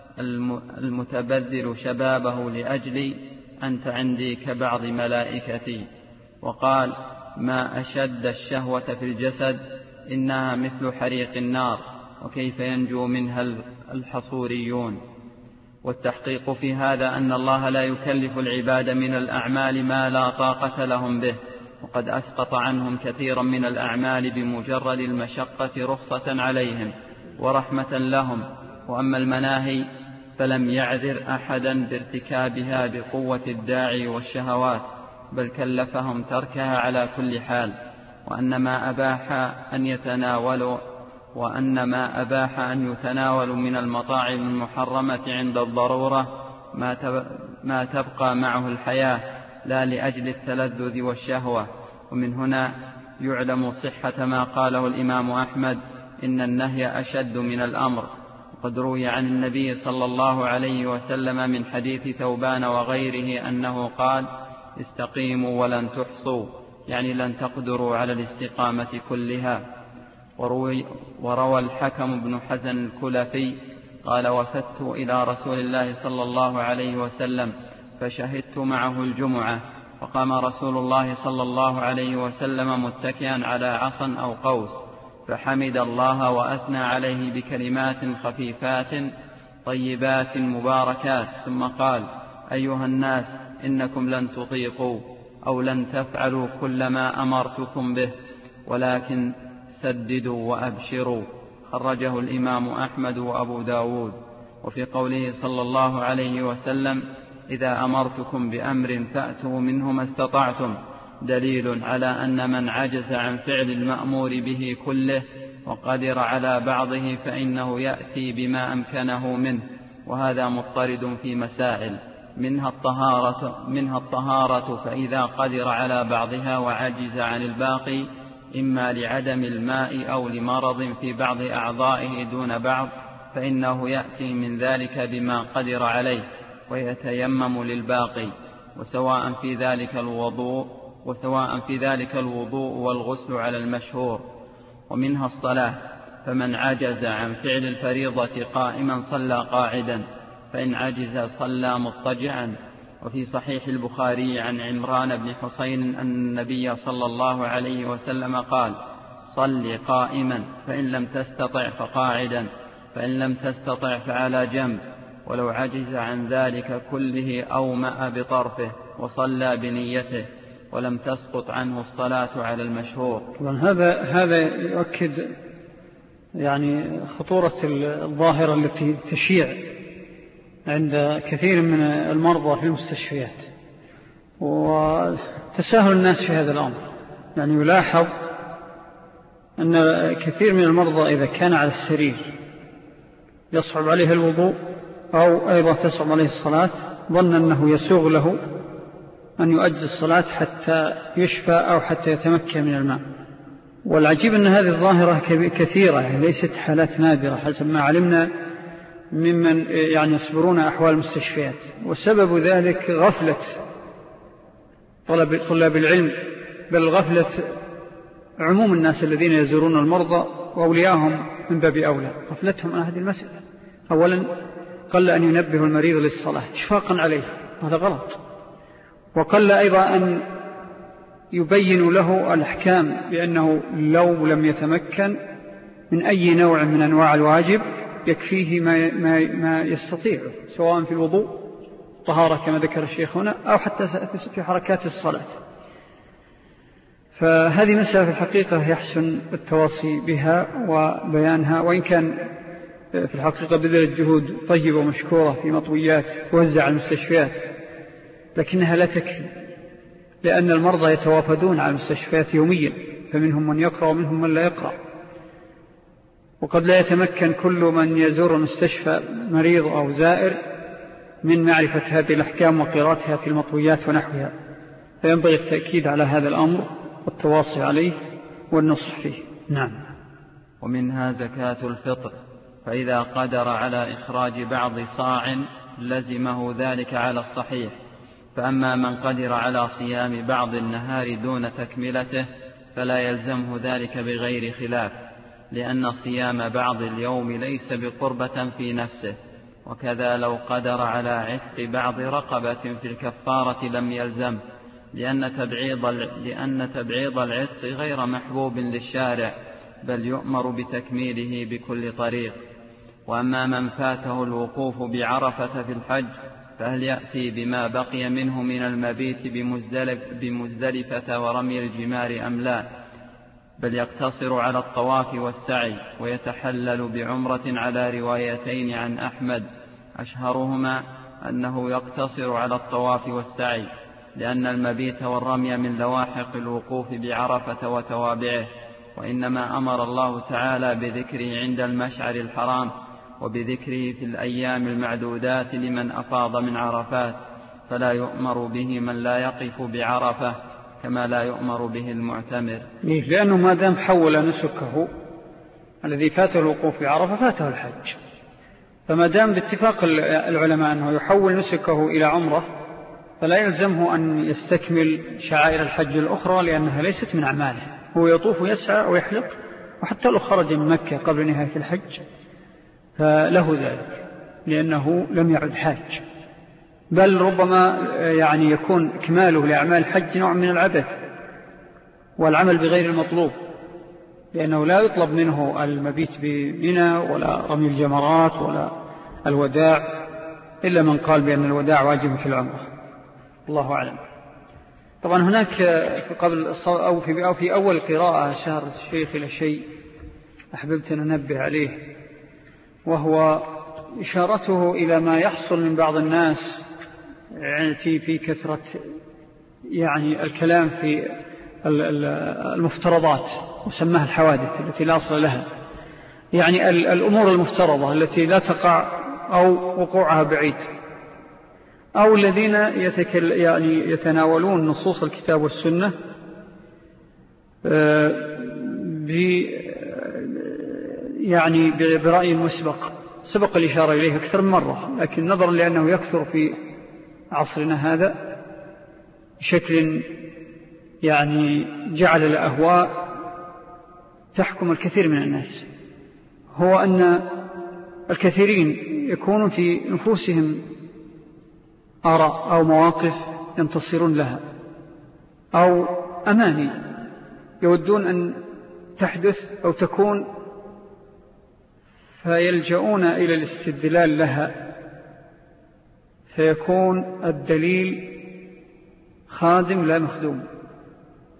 المتبذل شبابه لأجلي أنت عندي كبعض ملائكتي. وقال ما أشد الشهوة في الجسد إنها مثل حريق النار وكيف ينجو منها الحصوريون. والتحقيق في هذا أن الله لا يكلف العباد من الأعمال ما لا طاقة لهم به، وقد أسقط عنهم كثيرا من الأعمال بمجرد المشقة رخصة عليهم ورحمة لهم. وأما المناهي فلم يعذر أحدا بارتكابها بقوة الداعي والشهوات، بل كلفهم تركها على كل حال، وأنما أباح أن يتناولوا وأنما أباح أن يتناولوا من المطاعم المحرمة عند الضرورة ما تبقى معه الحياة، لا لأجل التلذذ والشهوة. ومن هنا يعلم صحة ما قاله الإمام أحمد إن النهي أشد من الأمر. وقد روي عن النبي صلى الله عليه وسلم من حديث ثوبان وغيره أنه قال استقيموا ولن تحصوا، يعني لن تقدروا على الاستقامة كلها. وروي وروى الحكم بن حزن الكلفي قال وفدت إلى رسول الله صلى الله عليه وسلم فشهدت معه الجمعة، فقام رسول الله صلى الله عليه وسلم متكئا على عصا أو قوس، فحمد الله وأثنى عليه بكلمات خفيفات طيبات مباركات، ثم قال أيها الناس إنكم لن تطيقوا أو لن تفعلوا كل ما أمرتكم به، ولكن سددوا وأبشروا. خرجه الإمام أحمد وأبو داود. وفي قوله صلى الله عليه وسلم إذا أمرتكم بأمر فأتوا منه ما استطعتم دليل على أن من عجز عن فعل المأمور به كله وقدر على بعضه فإنه يأتي بما أمكنه منه، وهذا مضطرد في مسائل منها الطهارة, منها الطهارة فإذا قدر على بعضها وعجز عن الباقي إما لعدم الماء أو لمرض في بعض أعضائه دون بعض فإنه يأتي من ذلك بما قدر عليه ويتيمم للباقي، وسواء في ذلك الوضوء وسواء في ذلك الوضوء والغسل على المشهور. ومنها الصلاة فمن عجز عن فعل الفريضة قائما صلى قاعدا، فإن عجز صلى مضطجعا. وفي صحيح البخاري عن عمران بن حسين أن النبي صلى الله عليه وسلم قال صل قائما فإن لم تستطع فقاعدا، فإن لم تستطع فعلى جنب، ولو عجز عن ذلك كله أومأ بطرفه وصلى بنيته. ولم تسقط عنه الصلاة على المشهور. هذا هذا يؤكد يعني خطورة الظاهرة التي تشيع عند كثير من المرضى في المستشفيات وتساهل الناس في هذا الأمر. يعني يلاحظ أن كثير من المرضى إذا كان على السرير يصعب عليه الوضوء أو أيضا تصعب عليه الصلاة ظن أنه يسوغ له أن يؤجل الصلاة حتى يشفى أو حتى يتمكن من الماء. والعجيب أن هذه الظاهرة كثيرة، يعني ليست حالات نادرة حسب ما علمنا ممن يعني يصبرون أحوال المستشفيات. وسبب ذلك غفلة طلب طلاب العلم، بل غفلة عموم الناس الذين يزورون المرضى وأولياءهم من باب أولى، غفلتهم عن هذه المسألة. أولا قل أن ينبه المريض للصلاة إشفاقا عليه، هذا غلط. وقل أيضا أن يبين له الأحكام بأنه لو لم يتمكن من أي نوع من أنواع الواجب يكفيه ما, ما, ما يستطيع، سواء في الوضوء طهارة كما ذكر الشيخ هنا أو حتى في حركات الصلاة. فهذه مسألة في الحقيقة يحسن التواصي بها وبيانها، وإن كان في الحقيقة بذلت جهود طيبة ومشكورة في مطويات توزع على المستشفيات، لكنها لا تكفي، لأن المرضى يتوافدون على المستشفيات يوميا، فمنهم من يقرأ ومنهم من لا يقرأ، وقد لا يتمكن كل من يزور المستشفى مريض أو زائر من معرفة هذه الأحكام وقراءتها في المطويات ونحوها. فينبغي التأكيد على هذا الأمر والتواصي عليه والنصح فيه. نعم. ومنها زكاة الفطر، فإذا قدر على إخراج بعض صاع لزمه ذلك على الصحيح. فأما من قدر على صيام بعض النهار دون تكملته فلا يلزمه ذلك بغير خلاف، لأن صيام بعض اليوم ليس بقربة في نفسه. وكذا لو قدر على عتق بعض رقبة في الكفارة لم يلزم، لأن تبعيض, لأن تبعيض العتق غير محبوب للشارع، بل يؤمر بتكميله بكل طريق. وأما من فاته الوقوف بعرفة في الحج فهل يأتي بما بقي منه من المبيت بمزدلف بمزدلفة ورمي الجمار أم لا، بل يقتصر على الطواف والسعي ويتحلل بعمرة على روايتين عن أحمد، أشهرهما أنه يقتصر على الطواف والسعي، لأن المبيت والرمي من لواحق الوقوف بعرفة وتوابعه. وإنما أمر الله تعالى بذكره عند المشعر الحرام، وبذكره في الأيام المعدودات لمن أفاض من عرفات، فلا يؤمر به من لا يقف بعرفة كما لا يؤمر به المعتمر. لأنه ما دام حول نسكه الذي فاته الوقوف بعرفة فاته الحج، فما دام باتفاق العلماء أنه يحول نسكه إلى عمره فلا يلزمه أن يستكمل شعائر الحج الأخرى، لأنها ليست من أعماله. هو يطوف ويسعى ويحلق، وحتى لو خرج من مكة قبل نهاية الحج فله ذلك، لأنه لم يعد حاج، بل ربما يعني يكون إكماله لأعمال الحج نوع من العبث والعمل بغير المطلوب، لأنه لا يطلب منه المبيت بمنى ولا رمي الجمرات ولا الوداع، إلا من قال بأن الوداع واجب في العمرة. الله أعلم. طبعا هناك في قبل أو في, أو في أول قراءة أشار الشيخ إلى شيء أحببت أن أنبه عليه، وهو إشارته إلى ما يحصل من بعض الناس في في كثرة يعني الكلام في المفترضات وسماها الحوادث التي لا أصل لها، يعني الأمور المفترضة التي لا تقع أو وقوعها بعيد، أو الذين يتكل يعني يتناولون نصوص الكتاب والسنة ب يعني برأي مسبق سبق الإشارة إليه أكثر من مرة، لكن نظرا لأنه يكثر في عصرنا هذا بشكل يعني جعل الأهواء تحكم الكثير من الناس، هو أن الكثيرين يكونون في نفوسهم آراء أو مواقف ينتصرون لها أو أماني يودون أن تحدث أو تكون، فيلجؤون إلى الاستدلال لها، فيكون الدليل خادم لا مخدوم،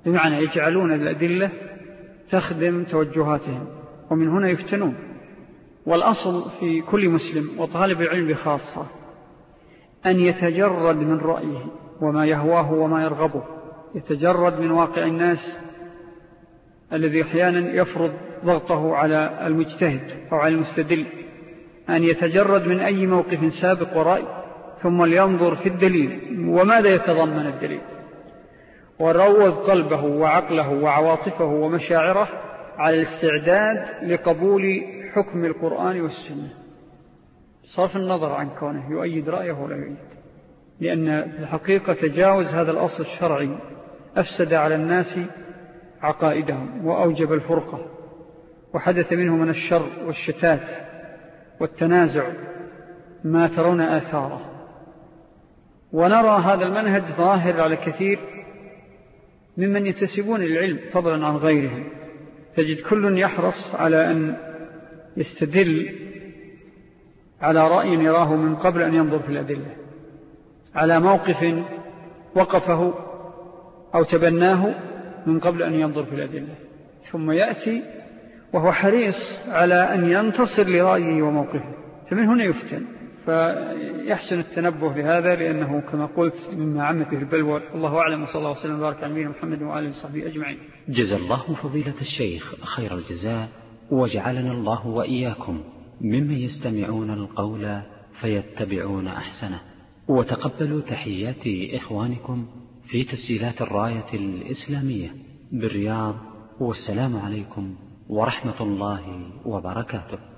بمعنى يجعلون الأدلة تخدم توجهاتهم، ومن هنا يفتنون. والأصل في كل مسلم وطالب العلم خاصة أن يتجرد من رأيه وما يهواه وما يرغبه، يتجرد من واقع الناس الذي أحيانا يفرض ضغطه على المجتهد أو على المستدل، أن يتجرد من أي موقف سابق ورأي، ثم لينظر في الدليل وماذا يتضمن الدليل، وروض قلبه وعقله وعواطفه ومشاعره على الاستعداد لقبول حكم القرآن والسنة، صرف النظر عن كونه يؤيد رأيه ولا يؤيد، لأن في الحقيقة تجاوز هذا الأصل الشرعي أفسد على الناس عقائدهم وأوجب الفرقة، وحدث منه من الشر والشتات والتنازع ما ترون آثاره. ونرى هذا المنهج ظاهر على كثير ممن ينتسبون للعلم فضلا عن غيرهم، تجد كل يحرص على أن يستدل على رأي يراه من قبل أن ينظر في الأدلة، على موقف وقفه أو تبناه من قبل أن ينظر في الأدلة، ثم يأتي وهو حريص على أن ينتصر لرأيه وموقفه، فمن هنا يفتن. فيحسن التنبه لهذا، لأنه كما قلت مما عمت به البلوى. الله أعلم، وصلى الله وسلم وبارك على نبينا محمد وآله وصحبه أجمعين. جزا الله فضيلة الشيخ خير الجزاء، وجعلنا الله وإياكم ممن يستمعون القول فيتبعون أحسنه. وتقبلوا تحيات إخوانكم في تسجيلات الراية الإسلامية بالرياض، والسلام عليكم ورحمة الله وبركاته.